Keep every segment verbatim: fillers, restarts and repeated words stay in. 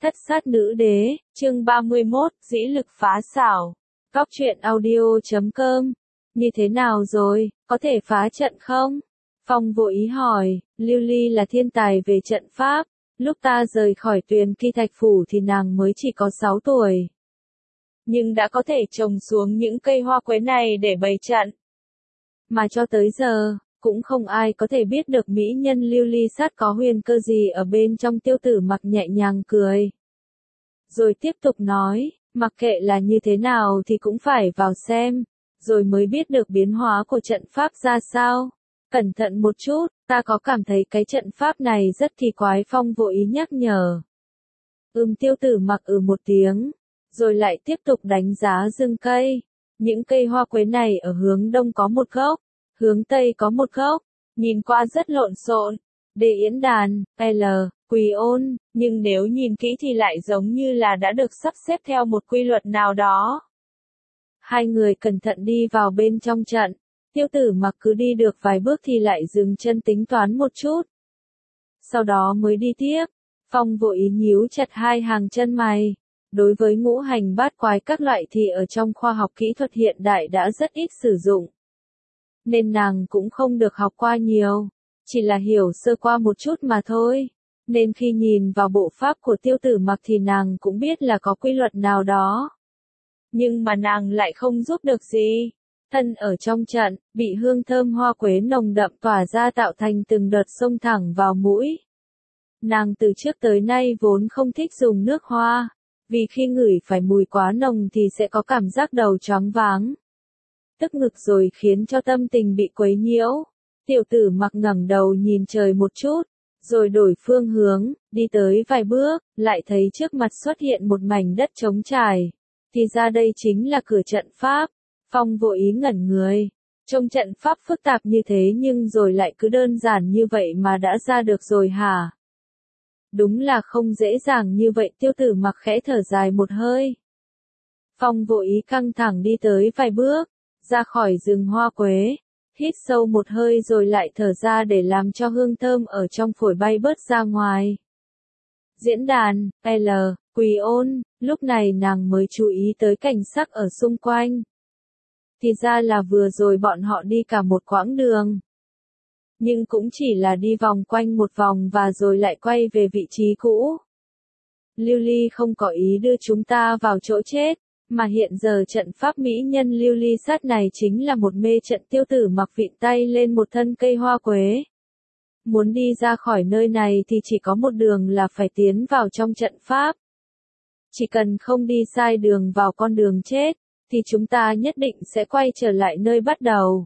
Thất sát nữ đế, chương ba mươi mốt, dĩ lực phá xảo. Góc truyện audio chấm com. Như thế nào rồi, có thể phá trận không? Phong vô ý hỏi, Lưu Ly là thiên tài về trận pháp. Lúc ta rời khỏi Tuyền Kỳ Thạch Phủ thì nàng mới chỉ có sáu tuổi. Nhưng đã có thể trồng xuống những cây hoa quế này để bày trận. Mà cho tới giờ, cũng không ai có thể biết được mỹ nhân Lưu Ly sát có huyền cơ gì ở bên trong. Tiêu Tử Mặc nhẹ nhàng cười. Rồi tiếp tục nói, mặc kệ là như thế nào thì cũng phải vào xem, rồi mới biết được biến hóa của trận pháp ra sao. Cẩn thận một chút, ta có cảm thấy cái trận pháp này rất kỳ quái. Phong vô ý nhắc nhở. Ừm, Tiêu Tử Mặc ừ một tiếng, rồi lại tiếp tục đánh giá rừng cây. Những cây hoa quế này ở hướng đông có một gốc, hướng tây có một gốc, nhìn qua rất lộn xộn. Đề yến đàn, L, quỳ ôn, nhưng nếu nhìn kỹ thì lại giống như là đã được sắp xếp theo một quy luật nào đó. Hai người cẩn thận đi vào bên trong trận. Tiêu Tử Mặc cứ đi được vài bước thì lại dừng chân tính toán một chút. Sau đó mới đi tiếp. Phong vô ý nhíu chặt hai hàng chân mày. Đối với ngũ hành bát quái các loại thì ở trong khoa học kỹ thuật hiện đại đã rất ít sử dụng. Nên nàng cũng không được học qua nhiều. Chỉ là hiểu sơ qua một chút mà thôi. Nên khi nhìn vào bộ pháp của Tiêu Tử Mặc thì nàng cũng biết là có quy luật nào đó. Nhưng mà nàng lại không giúp được gì. Thân ở trong trận, bị hương thơm hoa quế nồng đậm tỏa ra tạo thành từng đợt xông thẳng vào mũi. Nàng từ trước tới nay vốn không thích dùng nước hoa, vì khi ngửi phải mùi quá nồng thì sẽ có cảm giác đầu choáng váng, tức ngực rồi khiến cho tâm tình bị quấy nhiễu. Tiểu Tử Mặc ngẩng đầu nhìn trời một chút, rồi đổi phương hướng, đi tới vài bước, lại thấy trước mặt xuất hiện một mảnh đất trống trải. Thì ra đây chính là cửa trận pháp. Phong vô ý ngẩn người. Trong trận pháp phức tạp như thế nhưng rồi lại cứ đơn giản như vậy mà đã ra được rồi hả? Đúng là không dễ dàng như vậy. Tiêu Tử Mặc khẽ thở dài một hơi. Phong vô ý căng thẳng đi tới vài bước, ra khỏi rừng hoa quế. Hít sâu một hơi rồi lại thở ra để làm cho hương thơm ở trong phổi bay bớt ra ngoài. Diễn đàn, L, quỳ ôn, lúc này nàng mới chú ý tới cảnh sắc ở xung quanh. Thì ra là vừa rồi bọn họ đi cả một quãng đường. Nhưng cũng chỉ là đi vòng quanh một vòng và rồi lại quay về vị trí cũ. Lưu Ly không có ý đưa chúng ta vào chỗ chết, mà hiện giờ trận pháp mỹ nhân Lưu Ly sát này chính là một mê trận. Tiêu Tử Mặc vịn tay lên một thân cây hoa quế. Muốn đi ra khỏi nơi này thì chỉ có một đường là phải tiến vào trong trận pháp. Chỉ cần không đi sai đường vào con đường chết, thì chúng ta nhất định sẽ quay trở lại nơi bắt đầu.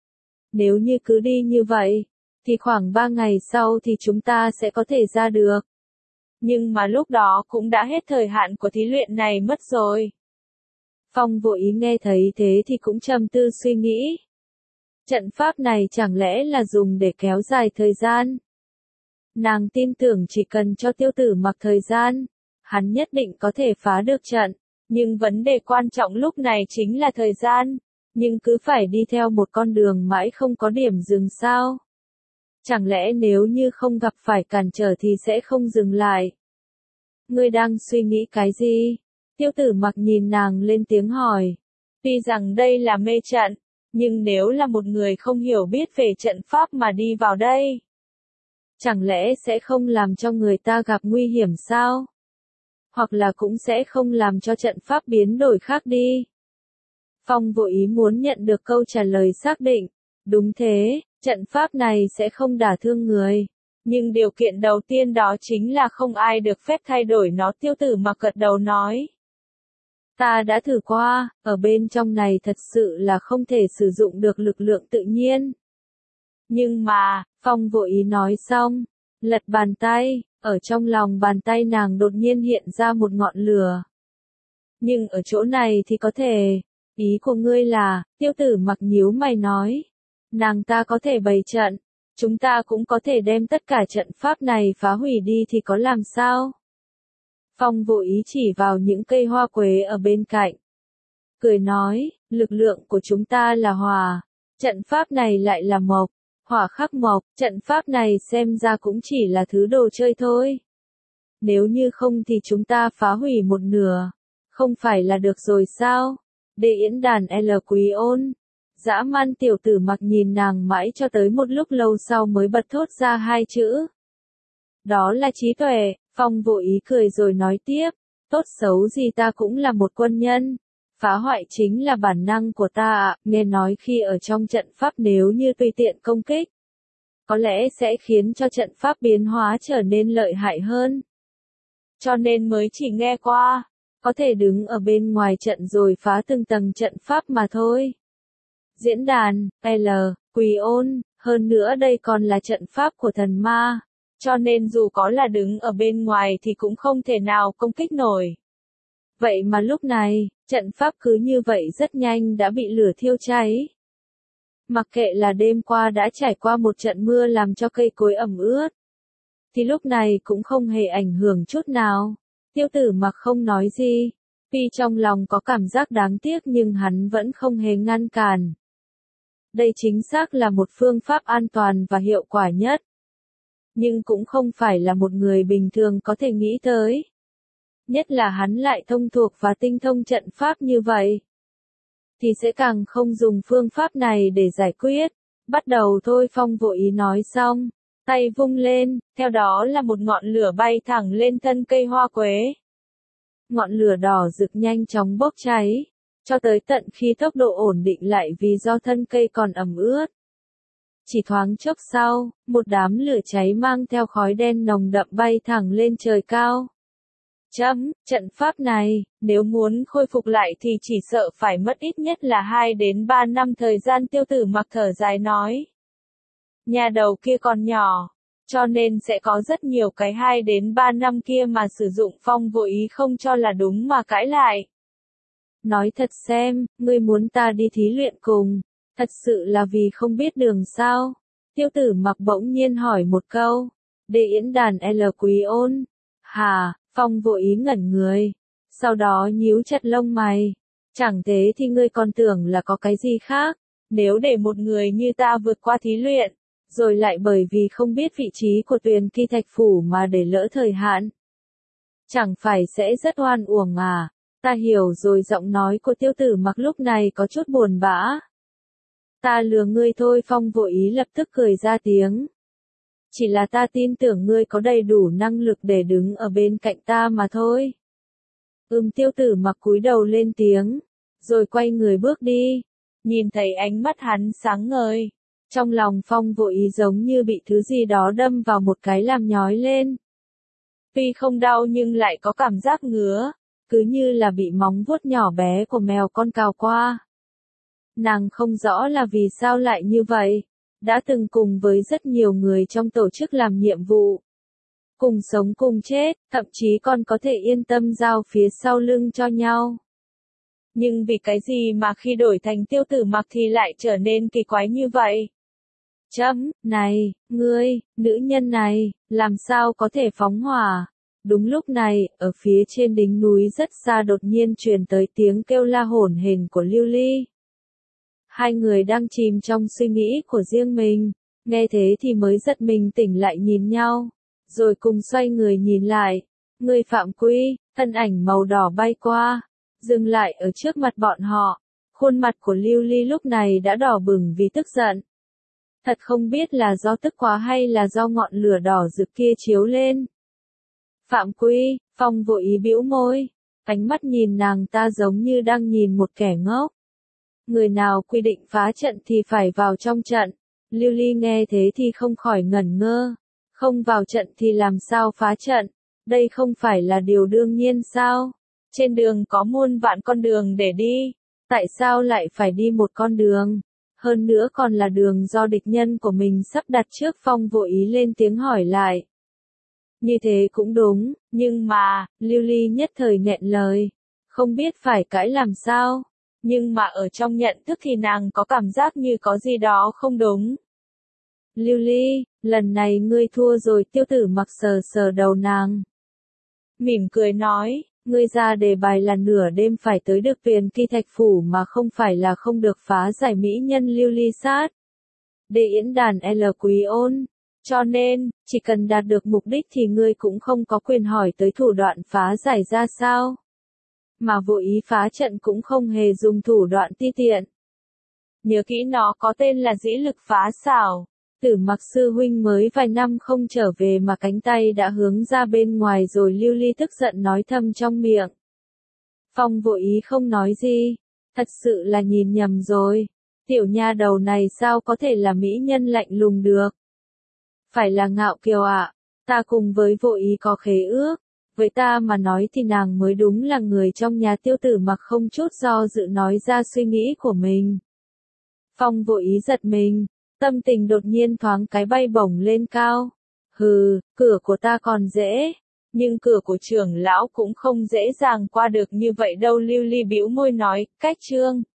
Nếu như cứ đi như vậy, thì khoảng ba ngày sau thì chúng ta sẽ có thể ra được. Nhưng mà lúc đó cũng đã hết thời hạn của thí luyện này mất rồi. Phong vô ý nghe thấy thế thì cũng trầm tư suy nghĩ. Trận pháp này chẳng lẽ là dùng để kéo dài thời gian? Nàng tin tưởng chỉ cần cho Tiêu Tử Mặc thời gian, hắn nhất định có thể phá được trận. Nhưng vấn đề quan trọng lúc này chính là thời gian. Nhưng cứ phải đi theo một con đường mãi không có điểm dừng sao? Chẳng lẽ nếu như không gặp phải cản trở thì sẽ không dừng lại? Ngươi đang suy nghĩ cái gì? Tiêu Tử Mặc nhìn nàng lên tiếng hỏi. Tuy rằng đây là mê trận, nhưng nếu là một người không hiểu biết về trận pháp mà đi vào đây, chẳng lẽ sẽ không làm cho người ta gặp nguy hiểm sao? Hoặc là cũng sẽ không làm cho trận pháp biến đổi khác đi. Phong vô ý muốn nhận được câu trả lời xác định. Đúng thế, trận pháp này sẽ không đả thương người. Nhưng điều kiện đầu tiên đó chính là không ai được phép thay đổi nó. Tiêu Tử Mặc gật đầu nói. Ta đã thử qua, ở bên trong này thật sự là không thể sử dụng được lực lượng tự nhiên. Nhưng mà, Phong vô ý nói xong, lật bàn tay, ở trong lòng bàn tay nàng đột nhiên hiện ra một ngọn lửa. Nhưng ở chỗ này thì có thể, ý của ngươi là, Tiêu Tử Mặc nhíu mày nói. Nàng ta có thể bày trận, chúng ta cũng có thể đem tất cả trận pháp này phá hủy đi thì có làm sao? Phong vô ý chỉ vào những cây hoa quế ở bên cạnh. Cười nói, lực lượng của chúng ta là hòa, trận pháp này lại là mộc, hỏa khắc mộc, trận pháp này xem ra cũng chỉ là thứ đồ chơi thôi. nếu như không thì chúng ta phá hủy một nửa, không phải là được rồi sao? Đệ yến đàn L Quý ôn. Dã man tiểu tử mặc nhìn nàng mãi cho tới một lúc lâu sau mới bật thốt ra hai chữ. Đó là trí tuệ. Phong vô ý cười rồi nói tiếp, tốt xấu gì ta cũng là một quân nhân. Phá hoại chính là bản năng của ta ạ, nên nói khi ở trong trận pháp nếu như tùy tiện công kích, có lẽ sẽ khiến cho trận pháp biến hóa trở nên lợi hại hơn. Cho nên mới chỉ nghe qua, có thể đứng ở bên ngoài trận rồi phá từng tầng trận pháp mà thôi. Diễn đàn, L, Quý ôn, hơn nữa đây còn là trận pháp của thần ma, cho nên dù có là đứng ở bên ngoài thì cũng không thể nào công kích nổi. Vậy mà lúc này, trận pháp cứ như vậy rất nhanh đã bị lửa thiêu cháy. Mặc kệ là đêm qua đã trải qua một trận mưa làm cho cây cối ẩm ướt, thì lúc này cũng không hề ảnh hưởng chút nào. Tiêu tử mặc không nói gì, tuy trong lòng có cảm giác đáng tiếc nhưng hắn vẫn không hề ngăn cản. Đây chính xác là một phương pháp an toàn và hiệu quả nhất. Nhưng cũng không phải là một người bình thường có thể nghĩ tới. Nhất là hắn lại thông thuộc và tinh thông trận pháp như vậy, thì sẽ càng không dùng phương pháp này để giải quyết. Bắt đầu thôi, Phong vội ý nói xong, tay vung lên, theo đó là một ngọn lửa bay thẳng lên thân cây hoa quế. Ngọn lửa đỏ rực nhanh chóng bốc cháy, cho tới tận khi tốc độ ổn định lại vì do thân cây còn ẩm ướt. Chỉ thoáng chốc sau, một đám lửa cháy mang theo khói đen nồng đậm bay thẳng lên trời cao. Chấm, trận pháp này, nếu muốn khôi phục lại thì chỉ sợ phải mất ít nhất là hai đến ba năm thời gian, Tiêu tử mặc thở dài nói. Nhà đầu kia còn nhỏ, cho nên sẽ có rất nhiều cái hai đến ba năm kia mà sử dụng. Phong vô ý không cho là đúng mà cãi lại. Nói thật xem, ngươi muốn ta đi thí luyện cùng, thật sự là vì không biết đường sao? Tiêu tử mặc bỗng nhiên hỏi một câu. Đệ yến đàn L Quý ôn. Hà, Phong vô ý ngẩn người, sau đó nhíu chặt lông mày. Chẳng thế thì ngươi còn tưởng là có cái gì khác, nếu để một người như ta vượt qua thí luyện, rồi lại bởi vì không biết vị trí của Tuyền Kỳ Thạch Phủ mà để lỡ thời hạn, chẳng phải sẽ rất oan uổng à? Ta hiểu rồi. Giọng nói của tiêu tử mặc lúc này có chút buồn bã. Ta lừa ngươi thôi. Phong vô ý lập tức cười ra tiếng. Chỉ là ta tin tưởng ngươi có đầy đủ năng lực để đứng ở bên cạnh ta mà thôi. Ừm, tiêu tử mặc cúi đầu lên tiếng, rồi quay người bước đi. Nhìn thấy ánh mắt hắn sáng ngời, trong lòng Phong vô ý giống như bị thứ gì đó đâm vào một cái làm nhói lên. Tuy không đau nhưng lại có cảm giác ngứa, cứ như là bị móng vuốt nhỏ bé của mèo con cào qua. Nàng không rõ là vì sao lại như vậy. Đã từng cùng với rất nhiều người trong tổ chức làm nhiệm vụ, cùng sống cùng chết, thậm chí còn có thể yên tâm giao phía sau lưng cho nhau. Nhưng vì cái gì mà khi đổi thành tiêu tử mặc thì lại trở nên kỳ quái như vậy? Chấm, này, ngươi, nữ nhân này, làm sao có thể phóng hỏa? Đúng lúc này, ở phía trên đỉnh núi rất xa đột nhiên truyền tới tiếng kêu la hổn hển của Lưu Ly. Hai người đang chìm trong suy nghĩ của riêng mình, nghe thế thì mới giật mình tỉnh lại nhìn nhau, rồi cùng xoay người nhìn lại. Người phạm quy, thân ảnh màu đỏ bay qua, dừng lại ở trước mặt bọn họ. Khuôn mặt của Lưu Ly lúc này đã đỏ bừng vì tức giận. Thật không biết là do tức quá hay là do ngọn lửa đỏ rực kia chiếu lên. Phạm quy, Phong vội ý bĩu môi, ánh mắt nhìn nàng ta giống như đang nhìn một kẻ ngốc. Người nào quy định phá trận thì phải vào trong trận. Lưu Ly nghe thế thì không khỏi ngẩn ngơ. Không vào trận thì làm sao phá trận? Đây không phải là điều đương nhiên sao? Trên đường có muôn vạn con đường để đi. Tại sao lại phải đi một con đường? Hơn nữa còn là đường do địch nhân của mình sắp đặt trước. Phong vội ý lên tiếng hỏi lại. Như thế cũng đúng, nhưng mà, Lưu Ly nhất thời nghẹn lời. Không biết phải cãi làm sao. Nhưng mà ở trong nhận thức thì nàng có cảm giác như có gì đó không đúng. Lưu Ly, lần này ngươi thua rồi. Tiêu tử mặc sờ sờ đầu nàng, mỉm cười nói, ngươi ra đề bài là nửa đêm phải tới được Tuyền Kỳ Thạch Phủ mà không phải là không được phá giải mỹ nhân Lưu Ly sát. Đệ yến đàn L Quý ôn. Cho nên, chỉ cần đạt được mục đích thì ngươi cũng không có quyền hỏi tới thủ đoạn phá giải ra sao. Mà vô ý phá trận cũng không hề dùng thủ đoạn ti tiện. Nhớ kỹ nó có tên là dĩ lực phá xảo. Tử Mặc sư huynh mới vài năm không trở về mà cánh tay đã hướng ra bên ngoài rồi. Lưu Ly tức giận nói thầm trong miệng. Phong vô ý không nói gì. Thật sự là nhìn nhầm rồi. Tiểu nha đầu này sao có thể là mỹ nhân lạnh lùng được. Phải là Ngạo Kiều ạ. À? Ta cùng với vô ý có khế ước. Với ta mà nói thì nàng mới đúng là người trong nhà. Tiêu Tử Mặc không chút do dự nói ra suy nghĩ của mình. Phong vô ý giật mình. Tâm tình đột nhiên thoáng cái bay bổng lên cao. Hừ, cửa của ta còn dễ. Nhưng cửa của trưởng lão cũng không dễ dàng qua được như vậy đâu. Lưu Ly bĩu môi nói, cách trương.